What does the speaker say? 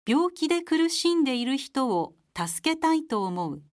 病気で苦しんでいる人を助けたいと思う。